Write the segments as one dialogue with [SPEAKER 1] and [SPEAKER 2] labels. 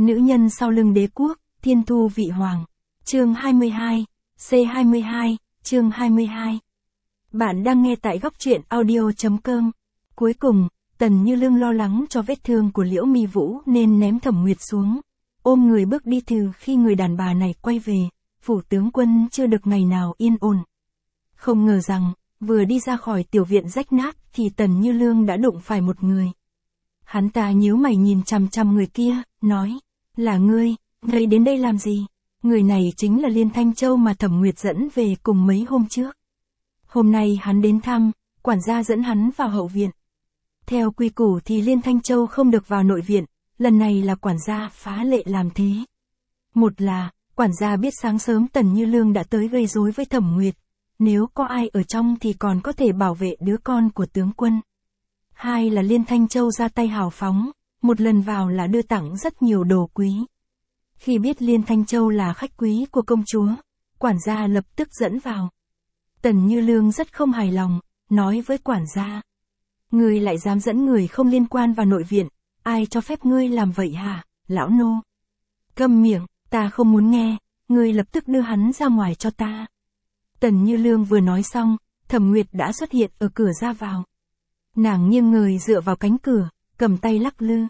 [SPEAKER 1] Nữ nhân sau lưng đế quốc, thiên thu vị hoàng. Chương 22, C22, chương 22. Bạn đang nghe tại góc truyện audio.com. Cuối cùng, Tần Như Lương lo lắng cho vết thương của Liễu Mi Vũ nên ném Thẩm Nguyệt xuống, ôm người bước đi. Từ khi người đàn bà này quay về, phủ tướng quân chưa được ngày nào yên ổn. Không ngờ rằng, vừa đi ra khỏi tiểu viện rách nát thì Tần Như Lương đã đụng phải một người. Hắn ta nhíu mày nhìn chằm chằm người kia, nói, là ngươi đến đây làm gì? Người này chính là Liên Thanh Châu mà Thẩm Nguyệt dẫn về cùng mấy hôm trước. Hôm nay hắn đến thăm, quản gia dẫn hắn vào hậu viện. Theo quy củ thì Liên Thanh Châu không được vào nội viện, lần này là quản gia phá lệ làm thế. Một là, quản gia biết sáng sớm Tần Như Lương đã tới gây rối với Thẩm Nguyệt, nếu có ai ở trong thì còn có thể bảo vệ đứa con của tướng quân. Hai là Liên Thanh Châu ra tay hào phóng, một lần vào là đưa tặng rất nhiều đồ quý. Khi biết Liên Thanh Châu là khách quý của công chúa, quản gia lập tức dẫn vào. Tần Như Lương rất không hài lòng, nói với quản gia. Ngươi lại dám dẫn người không liên quan vào nội viện, ai cho phép ngươi làm vậy hả, lão nô? Câm miệng, ta không muốn nghe, ngươi lập tức đưa hắn ra ngoài cho ta. Tần Như Lương vừa nói xong, Thẩm Nguyệt đã xuất hiện ở cửa ra vào. Nàng nghiêng người dựa vào cánh cửa, cầm tay lắc lư.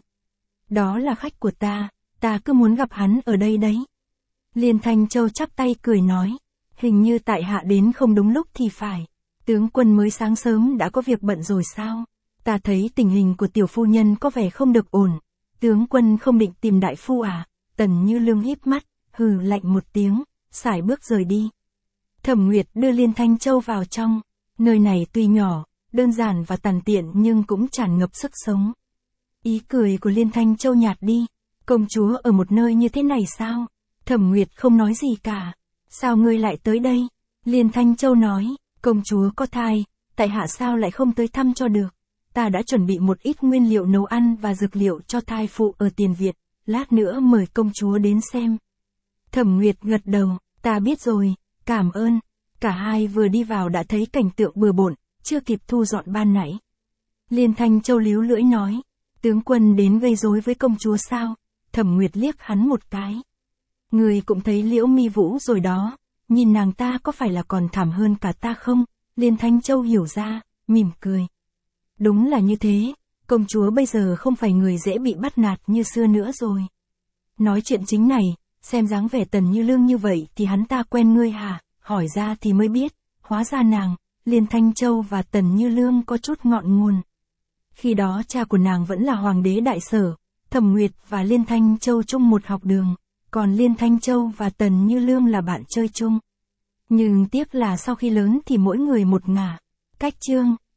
[SPEAKER 1] Đó là khách của ta cứ muốn gặp hắn ở đây đấy. Liên Thanh Châu chắp tay cười nói, hình như tại hạ đến không đúng lúc thì phải. Tướng quân mới sáng sớm đã có việc bận rồi sao? Ta thấy tình hình của tiểu phu nhân có vẻ không được ổn. Tướng quân không định tìm đại phu à? Tần Như Lương híp mắt, hừ lạnh một tiếng, sải bước rời đi. Thẩm Nguyệt đưa Liên Thanh Châu vào trong. Nơi này tuy nhỏ, đơn giản và tàn tiện nhưng cũng tràn ngập sức sống. Ý cười của Liên Thanh Châu nhạt đi. Công chúa ở một nơi như thế này sao? Thẩm Nguyệt không nói gì cả. Sao ngươi lại tới đây? Liên Thanh Châu nói, công chúa có thai, tại hạ sao lại không tới thăm cho được. Ta đã chuẩn bị một ít nguyên liệu nấu ăn và dược liệu cho thai phụ ở tiền viện, lát nữa mời công chúa đến xem. Thẩm Nguyệt gật đầu, ta biết rồi, cảm ơn. Cả hai vừa đi vào đã thấy cảnh tượng bừa bộn, chưa kịp thu dọn ban nãy. Liên Thanh Châu líu lưỡi nói, tướng quân đến gây rối với công chúa sao? Thẩm Nguyệt liếc hắn một cái. Người cũng thấy Liễu Mi Vũ rồi đó, nhìn nàng ta có phải là còn thảm hơn cả ta không? Liên Thanh Châu hiểu ra, mỉm cười. Đúng là như thế, công chúa bây giờ không phải người dễ bị bắt nạt như xưa nữa rồi. Nói chuyện chính này, xem dáng vẻ Tần Như Lương như vậy thì hắn ta quen ngươi hả? Hỏi ra thì mới biết, hóa ra nàng, Liên Thanh Châu và Tần Như Lương có chút ngọn nguồn. Khi đó cha của nàng vẫn là hoàng đế đại sở, Thẩm Nguyệt và Liên Thanh Châu chung một học đường, còn Liên Thanh Châu và Tần Như Lương là bạn chơi chung. Nhưng tiếc là sau khi lớn thì mỗi người một ngả. Cách chương